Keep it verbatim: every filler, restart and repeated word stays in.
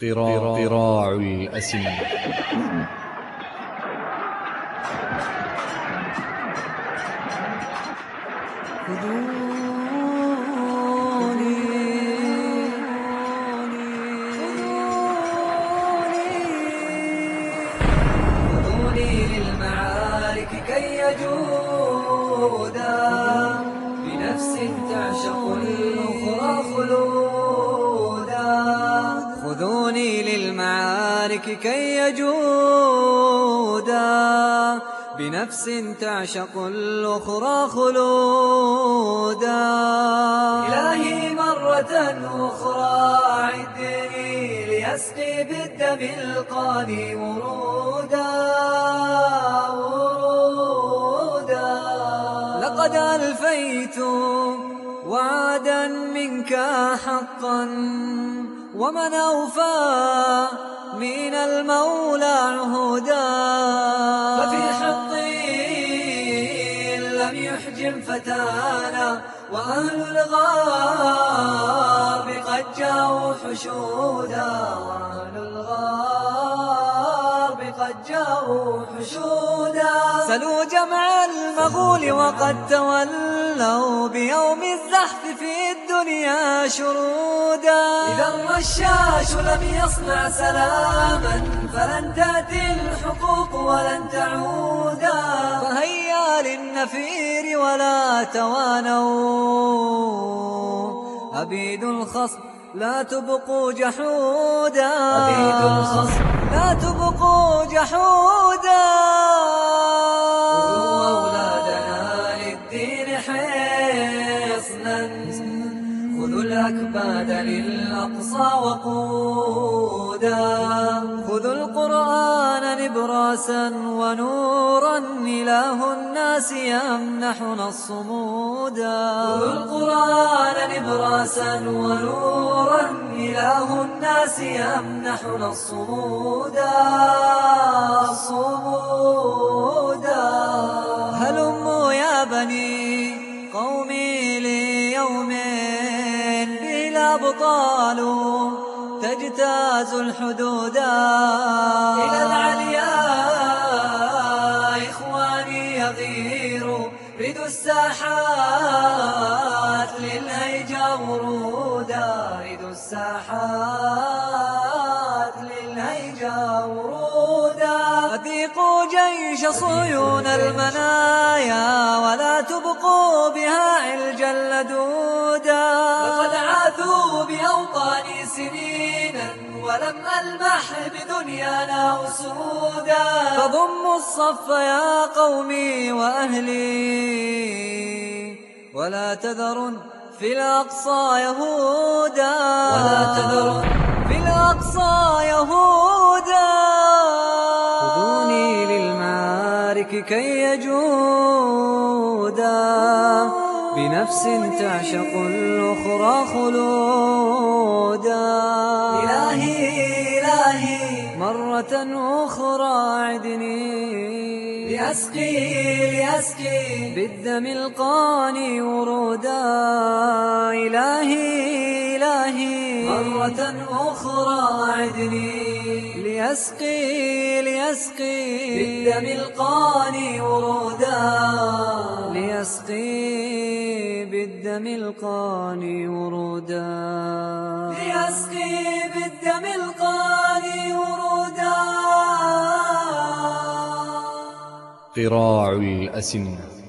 قراع الأسمة. خذوني للمعارك كي يجودا بنفس تعشق الأخرى خلودا. خذوني للمعارك كي يجودا بنفس تعشق الأخرى خلودا. إلهي مرة أخرى أعدني ليسقي بالدم القاني ورودا ورودا. لقد ألفيت وعدا منك حقا ومن أوفى من المولى عهودا. ففي حطين لم يحجم فتانا وأهل الغرب قد جاءوا حشودا. وأهل الغرب قد جاءوا حشودا. سلوا جمع المغول وقد تولوا بيوم الزحف في الدنيا شرودا. إذا الرشاش لم يصنع سلاما فلن تأتي الحقوق ولن تعودا. فهيا للنفير ولا توانوا أبيد الخصم لا تبقوا جحودا. أبيد الخصم لا تبقوا جحودا. خذوا أولادنا للدين حصنا خذوا الأكباد للأقصى وقودا. خذوا القرآن نبراسا ونورا إله الناس يمنحنا الصمودا. خذوا القرآن نبراسا ونورا إله الناس يمنحنا الصمودا الصمودا. هلموا يا بني قومي ليوم به الأبطال تجتاز الحدودا. إلى العلياء إخواني يغيروا ردوا الساحات للهيجا ورودا. ردوا الساحات للهيجا ورودا. أذيقوا جيش صيون المنايا ولا تبقوا بها علجا لدودا. لقد عاثوا بأوطاني سنينا ولم ألمح بدنيانا أسودا. فضموا الصف يا قومي وأهلي ولا تذرن في الأقصى يهودا. ولا تذرن في الأقصى يهودا. خذوني للمعارك كي يجودا بنفس تعشق الأخرى خلودا. إلهي إلهي مرة أخرى أعدني لأسقي لأسقي بالدم القاني ورودا. إلهي إلهي مرة أخرى أعدني ليسقي ليسقي بالدم القاني ورودا. ليسقي بالدم القاني ورودا. ليسقي بالدم القاني ورودا. قراع الأسمة.